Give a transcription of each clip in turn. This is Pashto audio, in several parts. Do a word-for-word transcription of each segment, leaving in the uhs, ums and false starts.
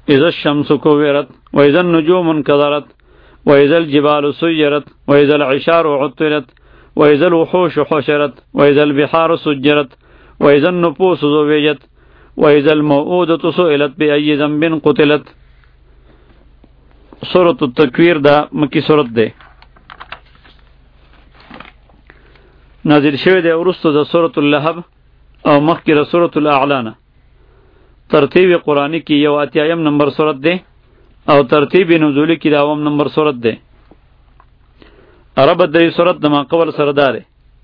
اذا الشمس كورت واذا النجوم انكدرت واذا الجبال سيرت واذا العشار عطلت واذا الوحوش حشرت واذا البحار سجرت واذا النفوس زوجت واذا الموءودة سئلت بأي ذنب قتلت. سورة التکویر دا مکی سورت ده نازل شوی ده ورستو ده سورة اللهب او مخی ده سورة الاعلان. ترتیب قرآنی کی یو اتیایم نمبر سورت ده او ترتیب نزولی کی داوم نمبر سورت ده. عربت ده سورت ده ما قبل سرداره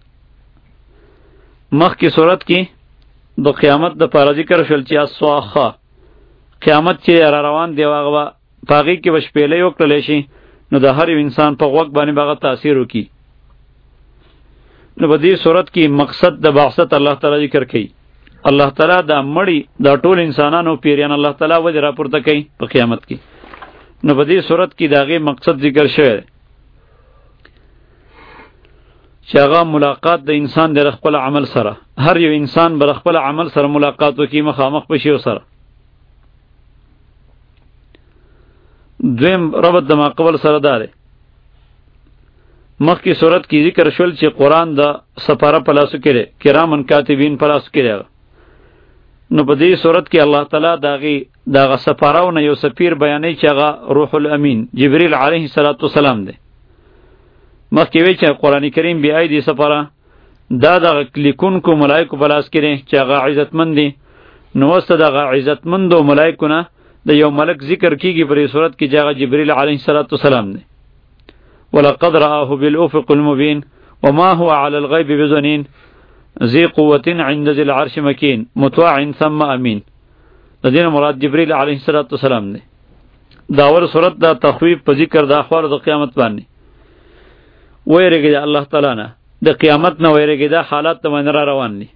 مخ کی سورت کی دو قیامت ده پارا ذکر شل چی الصواخا قیامت چی را روان دی واغوا پاغی کی بش پیله یو کړل شي نو د هر انسان په وګ باندې باغ تاثیر وکي. نو په دې صورت کې مقصد د بعثت الله تعالی ذکر کړي. الله تعالی دا مړی دا ټول انسانانو پیریان الله تعالی و دې راپورته کوي په قیامت کې. نو په دې صورت کې داغه مقصد ذکر شوی چې هغه ملاقات د انسان د خپل عمل سره. هر یو انسان بر خپل عمل سره ملاقات وکي، مخامخ بشي سره. دویم ربط د ما قبل سره داره مخ کی صورت کی ذکر شول چې قرآن د سفاره پلاسو کړي کرامن کاتبین پلاسو کړي. نو په دې صورت کې الله تعالی داغي داغه سفاراونه یو سفیر بیانې چې هغه روح الامین جبرئیل علیه السلام دی. مخ کې وی چې قرآن کریم بی ایدی سفاره دا د لیکونکو ملائکه پلاس کړي چې هغه عزتمن دي. نو واست دغه عزتمندو ملائکه نه د یو ملک ذکر کیږي په صورت کې چې جبرئیل علیه السلام دی. ولقد رآه بالافق المبین وما هو على الغیب بظنین ذی قوة عند ذی العرش مکین مطاع ثم امین. د دې مراد جبرئیل علیه السلام دی. داور صورت دا تخویف په ذکر د احوال د قیامت باندې ویریږي الله تعالی نه د قیامت نه ویریږي د حالات ته باندې را روان دي.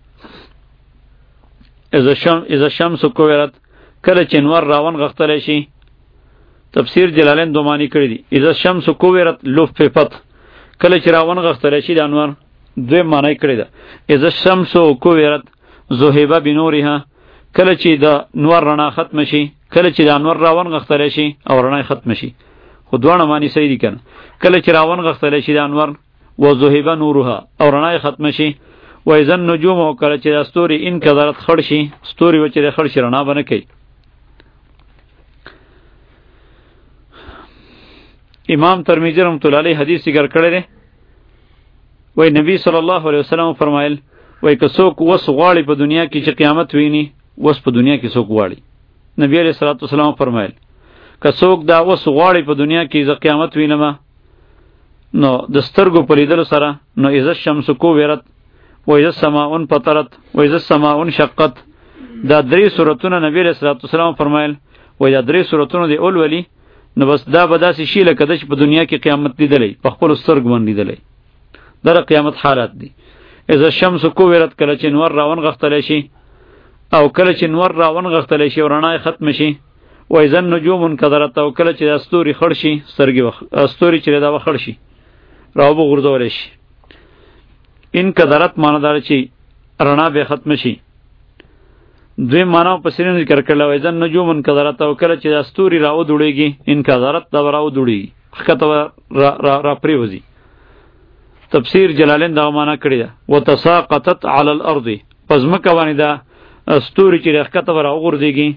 اذا شم اذا الشمس كورت کله چې نور راون غختلی شي. تفسیر جلالین دو معنی کړی دي. اذا الشمس كورت لففت کله چې راون غختلی شي د انور دوی معنی کړی ده. اذا الشمس كورت ذهب بنورها کله چې د نور رڼا ختم شي، کله چې د انور راون غختلی شي او رڼا ختم شي. خو دوه معنی صحیح دي کنه. کله چې راون غختلی شي د انور و ذهب نورها او رڼا ختم شي. و اذا النجوم کله چې د ستوري انکدرت خړ شي، ستوري و چې د خړ شي رڼا بنه کوي. امام ترمذی رحمۃ اللہ علیہ حدیث ذکر کړی دی. وای نبی صلی الله علیه وسلم فرمایل وای که څوک وس غواړي په دنیا کې چې قیامت ویني، وس په دنیا کې څوک غواړي. نبی علیہ الصلوۃ والسلام فرمایل که څوک دا وس غواړي په دنیا کې چې قیامت وینم نو د سترګو په لیدلو سره نو اذا الشمس كورت و اذا السماء انفطرت و اذا السماء انشقت دا درې سورتونه نبی علیہ الصلوۃ والسلام فرمایل وای دا درې سورتونه دی اول ولی نو بس دا به داسې شي لکه د په دنیا کې قیامت لیدلی په خپل سترګو باندې لیدلی. دا قیامت حالات دي. اذا الشمس كورت کله چې نور راون غختلی شي او کله چې نور راون غختلی شي او رڼا ختم شي. و اذا النجوم انکدرت او کله چې د ستوري خړ شي، سترګې ستوري چې دا خړ شي راوبو غورځولی شي. انکدرت معنی دا چې رڼا به ختم شي. دوی معنا په سرین ذکر کړل. و اذا النجوم انکدرت او کله چې د ستوري راو دوړيږي انکدرت دا راو دوړيږي خطه را را, را پریوزي. تفسیر جلالین دا معنا کړی دا وتساقطت علی الارض پس مکه باندې دا ستوري چې خطه راو غورځيږي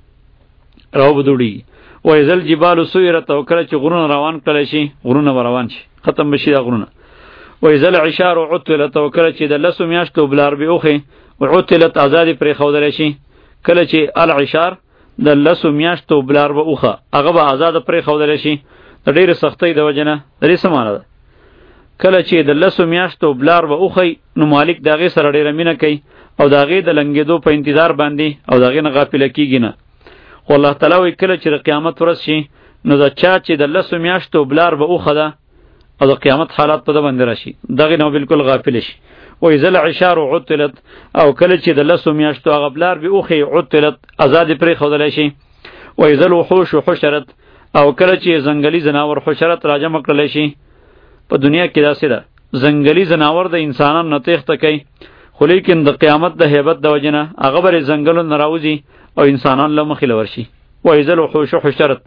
راو دوړيږي. و اذا الجبال سيرت او کله چې غرونه روان کړي شي، غرونه روان شي ختم بشي دا غرونه. و اذا العشار عطلت او کله چې د لسو میاشتو بلار به اوخه وعطلت آزادی پرې خودلی شي. کله چې العشار د لسو میاشتو بلار به اوخه هغه به آزاد پرې خودلی شي د ډېرې سختۍ د وجې نه. د دې څه معنی ده؟ کله چې د لسو میاشتو بلار به اوخی نو مالک د هغې سره ډېره مینه کوي او د هغې د لنګېدو په انتظار باندې او د هغې نه غافله کېږي نه. خو الله تعالی وایي کله چې د قیامت ورځ شي نو د چا چې د لسو میاشتو بلار به اوخه ده او د قیامت حالات په ده باندې راشي دغې نه بالکل غافل شي. و اذا العشار عطلت او کله چې د لسو میاشتو هغه بلار به اوخی عطلت آزادې پرې ښودلی شي. و اذا الوحوش حشرت او کله چې ځنګلي ځناور حشرت راجمع کړلی شي. په دنیا کې داسې ده ځنګلي ځناور د انسانانو نه تېښته کوي خو لیکن د قیامت د هیبت د وجې نه هغه به یې ځنګلو نه راوځي او انسانان له مخې له ورشي. وإذا الوحوش حشرت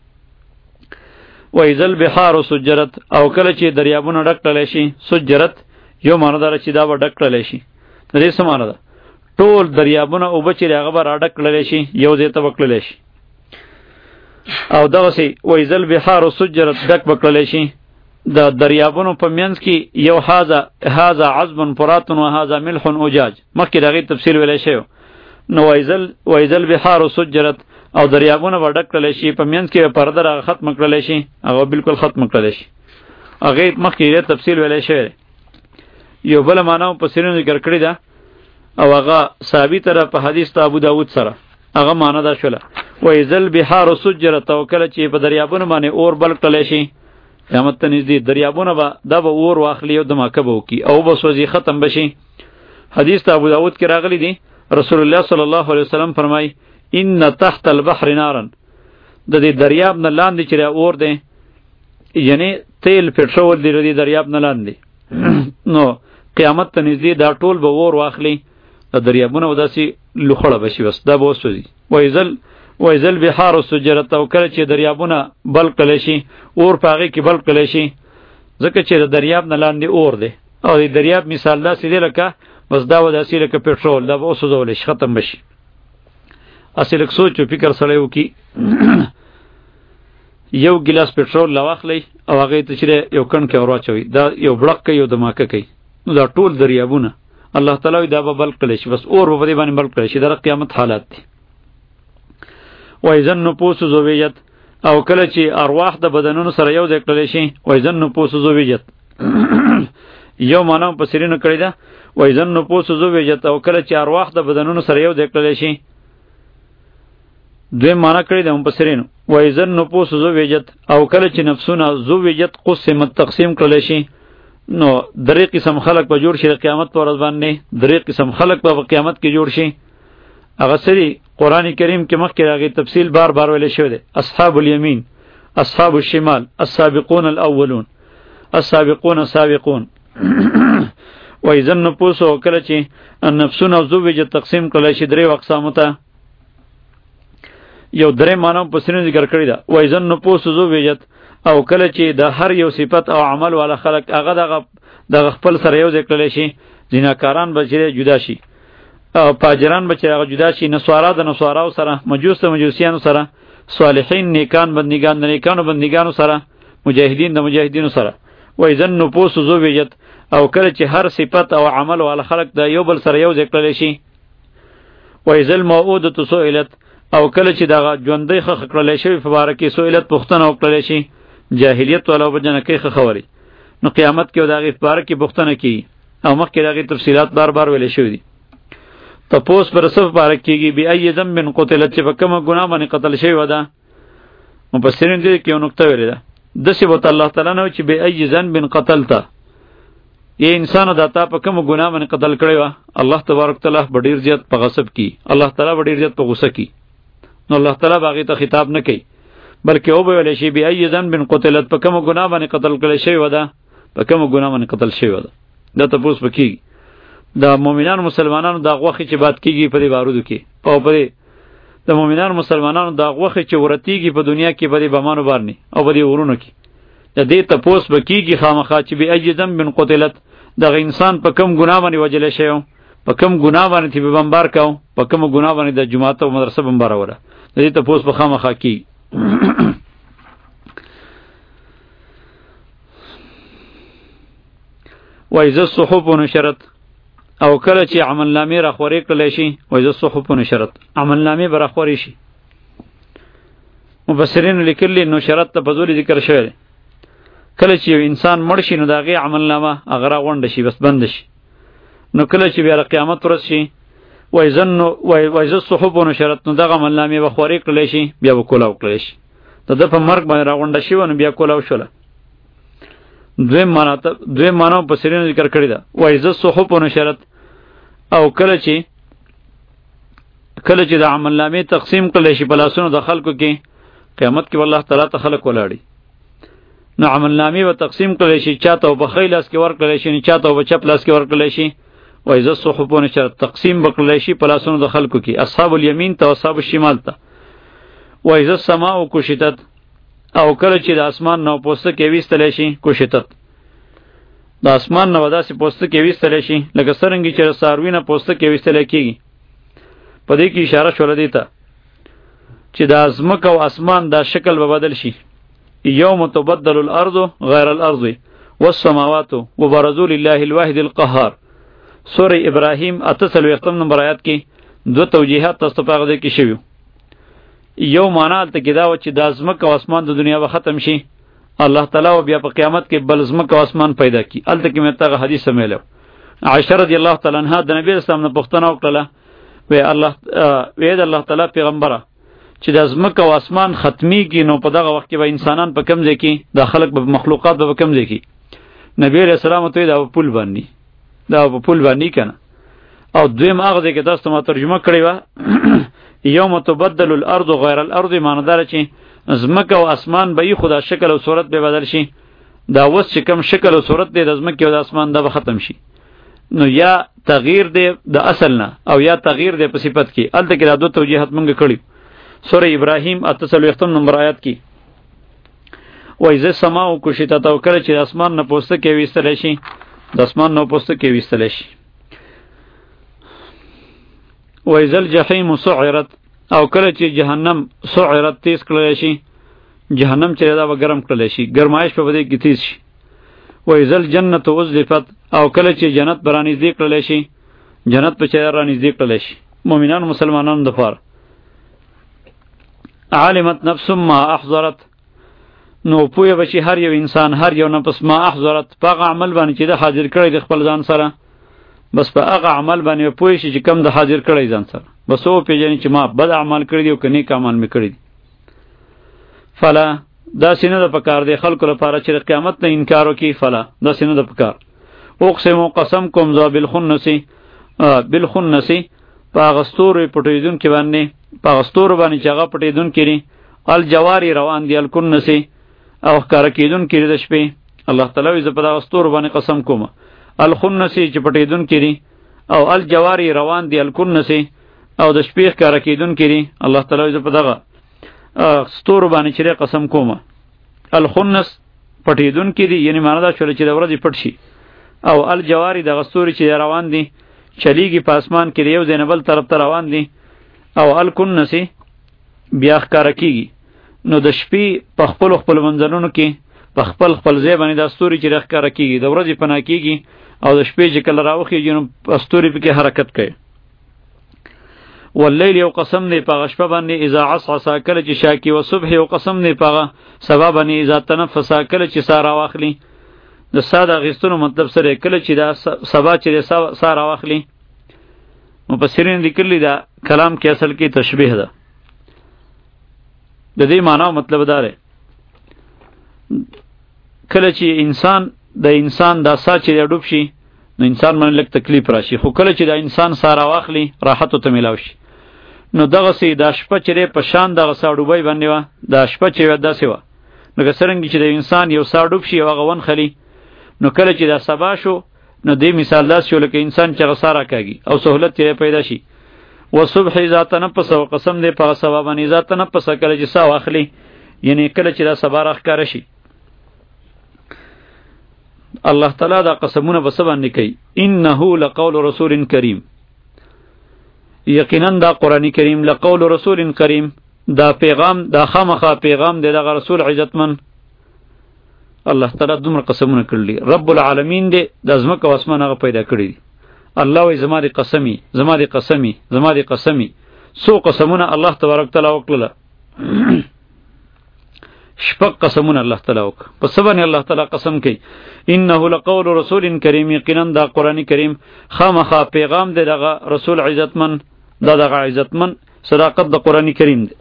وإذا البحار سجرت او کله چې دریابونه ډک کړل شي سجرت یو معنی دا چې دا به ډک کړل شي د دې څه معنی ده ټول دریابونه او بچی هغه به را ډک کړل شي یو ځای ته وکړل شي او دغه سي وإذا البحار سجرت ډک وکړل شي د دریابونو په منځ کې یو هاذا هاذا عذب فرات و هاذا ملح اجاج مخکې دغه تفصیل ویل شوی نو وإذا وإذا البحار سجرت او دریابونه وډک کړل شي په منځ کې پرده را ختم کړل شي هغه بالکل ختم کړل شي هغه مخکې تفصیل ویل شوی یو بل معنا په سرینو ذکر کړی دا او هغه ثابت را په حدیث ته ابو داود سره هغه معنا دا شوله وإذا البحار سجرت او کله چې په دریابونه باندې اور بل کړل شي قیامت ته نږدې دریابونه به دا به اور واخلي او دماکه به وکړي او به سوځي ختم بشي حدیث ته ابو داود کې راغلی دی رسول الله صلی الله علیه وسلم فرمای ان تحت البحر نارا د دې دریاب نه لاندې چې اور دی یعنی تیل پټرول دی د دریاب نه لاندې نو قیامت ته نږدې دا ټول به اور واخلي د دریابونه وداسي لوخړه بشي بس دا به وسوځي وایزل وایزل بحار سجرت او کله چې دریابونه بل کله شي اور پاغه کې بل کله شي ځکه چې د دریاب نه لاندې اور دی او د دریاب مثال دا سیده لکه بس دا وداسي لکه پټرول دا به وسوځول شي ختم بشي اصل سوچ او فکر سره وکي یو ګلاس پټرول لاواخلی او هغه ته چې یو کڼ کې اوراچوي دا یو بلق کوي یو دماکه کوي نو دا ټول دریابونه الله تعالی دا به بل کړي شي بس اور به دې باندې بل کړي شي دا قیامت حالات دي وایذن نفوس زویت او کله چې ارواح د بدنونو سره یو ځای کړل شي وایذن نفوس زویت یو معنا په سرینو کړی دا وایذن نفوس زویت او کله چې ارواح د بدنونو سره یو ځای کړل شي دوی معنا کړی دا په سرینو وایذن نفوس زویت او کله چې نفسونه زویت قسمت تقسیم کړل شي نو درې قسم خلق به جوړ شي قیامت پر ورځ باندې درې قسم خلق به قیامت کې جوړ شي هغه سری قران کریم کې مخکې راغی تفصیل بار بار ویل شوی دی اصحاب الیمین اصحاب الشمال السابقون الاولون السابقون السابقون وایذن نفوس او کله چې نفسونه زویت تقسیم کړل شي درې اقسام ته یو درې معنی په سرینو ذکر کړی دا وایذن نفوس زویت او کله چې د هر یو صفت او عمل والا خلق هغه دغه د خپل سره یو ځای کړل شي زیناکاران به چې جدا شي او پاجران به چې هغه جدا شي نسوارا د نسواراو سره مجوس د مجوسیانو سره صالحین نیکان بندگان د نیکانو بندگانو سره مجاهدین د مجاهدینو سره وایذن نفوس زویت او کله چې هر صفت او عمل والا خلق د یو بل سره یو ځای کړل شي وایذل موعوده سئلت او کله چې دغه ژوندۍ خخ کړل شي په باره کې سئلت پوښتنه وکړل شي جاهلیت ولا وجنه کې خخوري نو قیامت کې دغه په باره کې پوښتنه کی او مخکې دغه تفصيلات بار بار ویل شوی دي تپوس پر صف باره کېږي بی ای ذنب قتلت چې په کومه ګناه باندې قتل شوی ودا مفسرین دې کې یو نقطه ویل ده د سی بوت الله تعالی نو چې بی ای ذنب قتلت ای انسان دا تا په کومه ګناه باندې قتل کړی و الله تبارک تعالی ډیر زیات په غصب کی الله تعالی ډیر زیات په غصه کی نو الله تعالی باغی ته خطاب نه کوي بلکې او به ویل شي بی ای ذنب قتلت په کومه ګناه باندې قتل کړی شوی ودا په کومه ګناه باندې قتل شوی ودا دا تپوس وکي د مؤمنانو مسلمانانو د غوخه چې بات کیږي په دې بارودو کې او په دې د مؤمنانو مسلمانانو د غوخه چې ورتیږي په دنیا کې په دې بمانو باندې او په دې ورونو کې د دې تپوس وکيږي خامخا چې بی ای ذنب قتلت دغه انسان په کوم ګناه باندې وجل شي په کوم ګناه باندې چې بمبار کاو په کوم ګناه باندې د جماعت او مدرسه بمبار وره د دې تپوس په خامخا کی وایذ الصحف نشرت او کله چې عمل نامې را خوري کړل شي وایذ الصحف نشرت عمل نامې بر خوري شي مفسرین لیکلي نشرت ته په ذل ذکر شوی کله چې انسان مړ شي نو دغه عمل نامه هغه غونډ شي بس بند شي نو کله چې بیا قیامت ورځ شي وایذن وایذ الصحف نشرت نو دغه عمل نامې به خوري کړل شي بیا وکولاو کړل شي ته د په مرګ باندې را غونډ شي ونه بیا کولاو شوله دوی معنا ته دوی معنا په سرینو ذکر کړی دا وایذ الصحف نشرت او کله چې کله چې د عمل نامې تقسیم کړل شي په لاسونو د خلکو کې قیامت کې الله تعالی ته خلق ولاړي نو عمل نامې و تقسیم کړل شي چاته په خیلاس کې ور کړل شي نه چاته په چپ لاس کې ور کړل شي وایذ الصحف نشرت تقسیم وکړل شي په لاسونو د خلکو کې اصحاب الیمین ته اصحاب الشمال ته و اذا السماء کشطت او کله چې د اسمان نو پوسته کې ویستل شي کشطت د اسمان نو داسې پوسته کې ویستل شي لکه څنګه چې ساروی نه پوسته کې ویستل کیږي. په دې کې اشاره شول دی ته چې د ازمکه او اسمان دا شکل به بدل شي. یوم تبدل الارض غیر الارض والسماوات وبرزوا لله الواحد القهار. سوره ابراهیم اتصل وختم نمبر آیات کې دو توجیهات تاسو په غوډه کې شوی. یو معنا ته کې دا و چې د ازمکه او اسمان د دنیا به ختم شي، الله تعالی او بیا په قیامت کې بل ازمکه او اسمان پیدا کی. الته کې مې تاغه حدیث سمېلو. عائشہ رضی الله تعالی عنها د نبی اسلام نه پوښتنه وکړه، وی الله وی د الله تعالی پیغمبره چې د ازمکه او اسمان ختمی کی نو په دغه وخت کې به انسانان په کم ځای کې د خلق به مخلوقات به کم ځای کې. نبی علیہ السلام ته دا په پول باندې دا په پول باندې کنه. او دویم هغه ځای کې تاسو ما ترجمه کړی و یوم تبدل الارض غیر الارض، معنی دا چې ازمکه او اسمان به خدا شکل او صورت به بدل شي. دا وس چې کم شکل او صورت دی د ازمکه او د اسمان دا به ختم شي. نو یا تغییر دی د اصل نه او یا تغییر دی په صفت کې. الته کې دا دوه توجیهات مونږ کړی. سوره ابراهیم اتصل وختم نمبر آیات کې و اذا السماء کشطت او کله چې اسمان نه پوسته کې ویستل شي د اسمان نه پوسته کې ویستل شي. و اذا الجحیم سعرت او کله چې جهنم سعرت تیز کړل شي، جهنم چې دا به ګرم کړل شي، ګرمایش په بده کې تیز شي. و اذا الجنه ازلفت او کله چې جنت برانځ دی کړل شي، جنت په چا رانځ دی کړل شي مؤمنان مسلمانانو د پاره. علمت نفس ما احضرت نو پوی بچی هر یو انسان هر یو نفس ما احضرت په عمل باندې چې د حاضر کړی د خپل ځان سره، بس په هغه عمل باندې پوی شي چې کم د حاضر کړی ځان سره، بس او پیژنې چې ما بد عمل کړی دی او کني کمال می کړی دی. فلا دا سینه د پکار دی خلکو لپاره چې د قیامت نه انکار وکي. فلا دا سینه د پکار اقسم قسم کوم ذا بالخنسی بالخنسی پاغستور پټیدون کې باندې پاغستور باندې چې هغه پټیدون کړي الجواری روان دی الکنسی او کار کېدون کړي د شپې. الله تعالی ز په پاغستور باندې قسم کوم الخنسی چې پټیدون کړي او الجواری روان دی الکنسی او د شپې کار کېدون کړي. الله تعالی ز په دغه ستور باندې چې قسم کوم. الخنس پټیدون کړي یعنی معنا دا شول چې د ورځې پټ شي، او الجواری د غستوري چې روان دي چلیږي په اسمان کې یو ځای نه بل طرف ته روان دي، او الکنسی بیا ښکاره کېږي. نو د شپې په خپل خپل منځنونو کې په خپل خپل ځای باندې د ستوري چې ښکاره کېږي، د ورځې پناه کېږي او د شپې چې کله راوخېږي نو ستوري پکې حرکت کوي. واللیل یو قسم دی په شپه باندې اذا عصعصا کله چې شاکی، و صبح یو قسم دی په سبا باندې اذا تنفسا کله چې سار واخلي. د ساده غستونو مطلب سره کله چې دا سبا چې سار واخلي. مفسرین لیکلي دا کلام کې اصل کې تشبیه ده. د دې معنی مطلب دا دی کله چې انسان د انسان دا سا چې ډوب شي نو انسان باندې لږ تکلیف راشي، خو کله چې دا انسان سار واخلي راحت ته ملاوي شي. نو دغه سي دا شپه چې په شان دغه سا ډوبای باندې و دا شپه چې داسې و نو څنګه چې د انسان یو سا ډوب شي او غون خلی، نو کله چې دا سبا شو نو دې مثال داس شو لکه انسان چې غساره کوي او سہولت یې پیدا شي. و صبح ذات تنفس او قسم دې په سبا باندې ذات تنفس کله چې سا واخلي، یعنی کله چې دا سبا راخکار شي. الله تعالی دا قسمونه بس باندې کوي. انه لقول رسول کریم، یقینا دا قرآن کریم لقول رسول کریم، دا پیغام دا خامخا پیغام دی دغه رسول عزتمن. الله تعالی دومره قسمونه کړلی. رب العالمین دی د ازمکه او اسمان هغه پیدا کړی دی. الله وی زما دی قسمی زما دی قسمی زما دی قسمی. سو قسمونه الله تبارک تعالی وکړه. شپږ قسمونه الله تعالی وک. په سبا نه الله تعالی قسم کوي. انه لقول رسول کریم، یقینا دا قرآن کریم خامخا پیغام دی دغه رسول عزتمن. دا دغه عزتمن صداقت د قرآن کریم دی.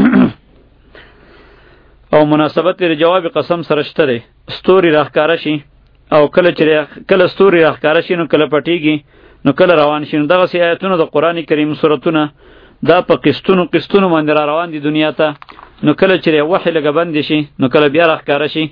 او مناسبت لري جواب قسم سره شته دی. ستوري راخکاره شي او کله چې کله ستوري راخکاره شي نو کله پټیږي نو کله روان شي. نو دغه سي آیتونه د قرآن کریم سورتونه دا په قسطونو قسطونو باندې را روان دي دنیا ته. نو کله چې وحی لګ بند شي نو کله بیا راخکاره شي.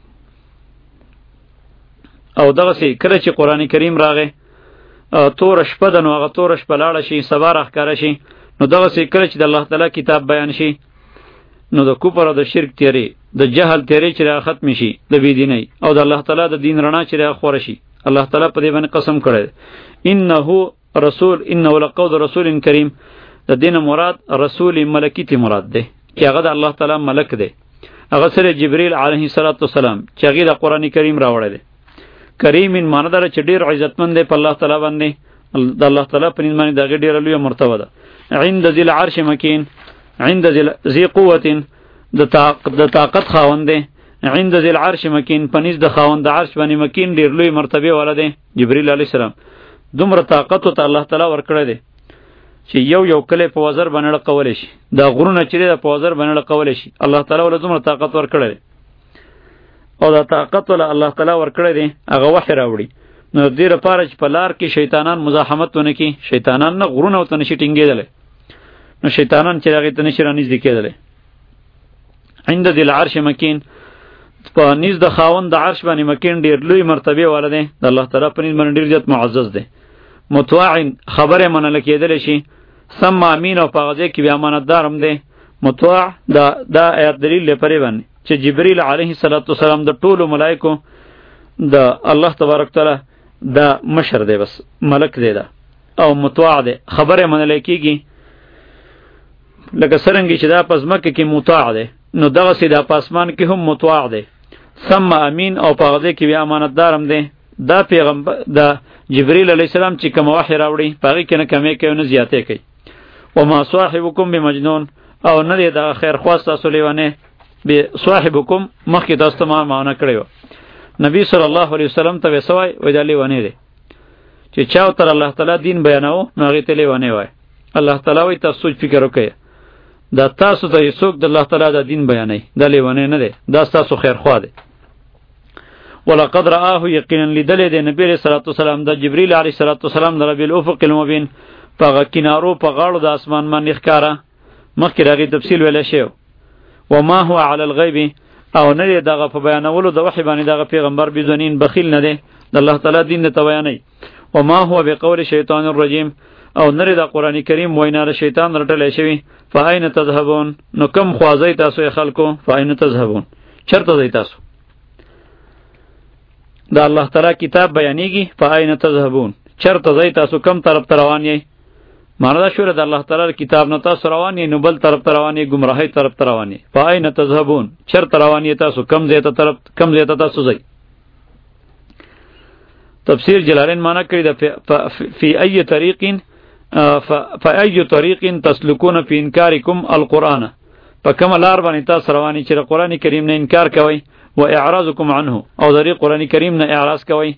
او دغه سي کله چې قرآن کریم راغی تور شپه د نو هغه تور شپه لاړه شي سبا راخکاره شي. نو دغه سي کله چې د الله تعالی کتاب بیان شي نو د کفر او د شرک تیری، د جهل تیری چې را ختم شي، د بيدینۍ او د الله تعالی د دین رڼا چې را خور شي. الله تعالی په دې باندې قسم کړی انه رسول انه لقول رسول کریم. د دین مراد رسول ملکی تی مراد ده چې هغه د الله تعالی ملک ده. هغه سره جبرئیل علیه السلام چې هغه د قران کریم راوړی ده. کریم معنی دار چې ډیر عزتمند دی په الله تعالی باندې. د الله تعالی په نوم باندې دغه ډیر لوی مرتبه ده. عند ذل عرش مکین، عند ذی قوت د طاقت خاوند دی. عند ذل عرش مکین، پنځ د خاوند عرش باندې مکین ډیر لوی مرتبه ولده جبرئیل علیه السلام. دومره طاقت ته الله تعالی ورکړی دی چې یو یو کله په وزر باندې قول شي، دا غرونه چې د په وزر باندې قول شي. الله تعالی ول دومره طاقت ورکړی دی او دا طاقت ول الله تعالی ورکړی دی هغه وحی راوړي. نو دې لپاره چې په لار کې شیطانان مزاحمت ونه کی، شیطانان نه غرونه وته نشي ټینګېدل، نو شیطانان چې هغه ته نشي رانیز دکېدل. عند ذل عرش مکین، په نيز د خاوند د عرش باندې مکین ډیر لوی مرتبه ولده د الله تعالی په نيز باندې ډیر زیات معزز دی. مطاع خبره منل کېدل شي، سم امین او پاغه کې بیا امانتدارم دی. مطاع دا دا آیات دلیل لپاره باندې چې جبرئیل علیه السلام د ټولو ملائکو د الله تبارک تعالی دا مشر دی، بس ملک دی دا او مطاع دی، خبره منل کېږي. لکه څنګه چې دا پزمکه کې مطاع دی، نو دغه سي د پاسمان کې هم مطاع دی. سم امین او پاغه کې بیا امانتدارم دی. دا پیغمبر دا جبرئیل علیه السلام چې کوم وحی راوړي پاغه کې نه کمی کوي نه زیاتې کوي. و ما صاحبکم بمجنون، او نه دی دا خیر خواست تاسو لیوانه به صاحبکم مخکې تاسو ما معنا کړیو. نبی صلی الله علیه وسلم ته وسوای وای دا لیوانه دی چې چاو تر الله تعالی دین بیاناو نو هغه ته لیوانه وای. الله تعالی وای تاسو فکر وکړئ دا تاسو ته یسوک د الله تعالی د دین بیانای، دا لیوانه نه دی، دا تاسو خیر خوا دی. ولقد رآه یقینا لدل د نبی صلی الله علیه وسلم د جبرئیل علیه السلام د رب الافق المبین په کینارو په غاړو د اسمان باندې ښکارا. مخکې راغی تفصیل ویل شو. و ما هو علی الغیب، او نه دغه په بیانولو د وحی باندې دغه پیغمبر بزنین بخیل نه دی، د الله تعالی دین ته بیانای. و ما هو بقول شیطان الرجیم، او نری د قران کریم وینا د شیطان رټلې شوی. فاین تذهبون، نو کم خوازی تاسو خلکو، فاین تذهبون، چرته ځئ تاسو؟ دا الله تعالی کتاب بیانېږي، فاین تذهبون، چرته ځئ تاسو، کم طرف ته روان یې؟ معنا دا شوره د الله تعالی کتاب نه تاسو روان یې، نو بل طرف ته روان یې، گمراهی طرف ته روان یې. فاین تذهبون، چرته روان یې تاسو، کم ځای ته طرف کم ځای ته تاسو ځئ؟ تفسیر جلالین معنا کړی دا فی ای طریق فای طریق تسلکون فی انکارکم القرآن، په کومه لار باندې تاسو رواني چې قرآن کریم نه انکار کوئ، و اعراضکم عنه، او د قرآن کریم نه اعراض کوئ.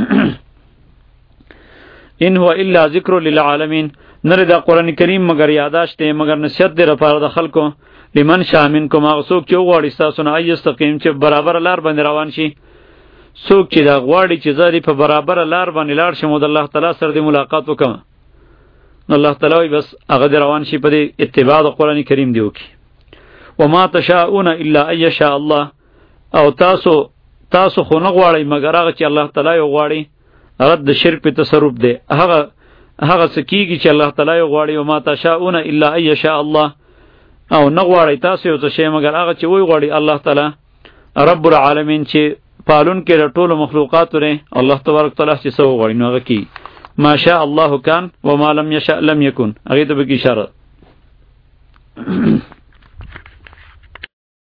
ان هو الا ذکر للعالمین، نره دا قرآن کریم مگر یاداشت دی، مگر نصیحت دی لپاره د خلکو. لمن شاء منکم، هغه څوک چې وغواړي ستاسو نه ایستقیم چې برابر لار باندې روان شي. څوک چې دا غواړي چې زه دې په برابر لار باندې لاړ شم او د الله تعالی سره دې ملاقات وکړم، نو الله تعالی بس هغه دې روان شي په دې اتباع د قرآن کریم دی وکړي. وما تشاءون الا ان یشاء الله، او تاسو تاسو خو نه غواړئ مگر هغه چې الله تعالی یو غواړي. هغه د شرک په تصرف دی، هغه هغه څه کیږي چې الله تعالی یو غواړي. وما تشاءون الا ان یشاء الله، او نه غواړئ تاسو یو څه شی مگر هغه چې وی غواړي الله تعالی رب العالمین، چې پالون کې د ټولو مخلوقات لري. الله تبارک تعالی چې څه غواړي نو هغه کی. ما شاء الله کان و ما لم یشاء لم یکن، هغه ته به اشاره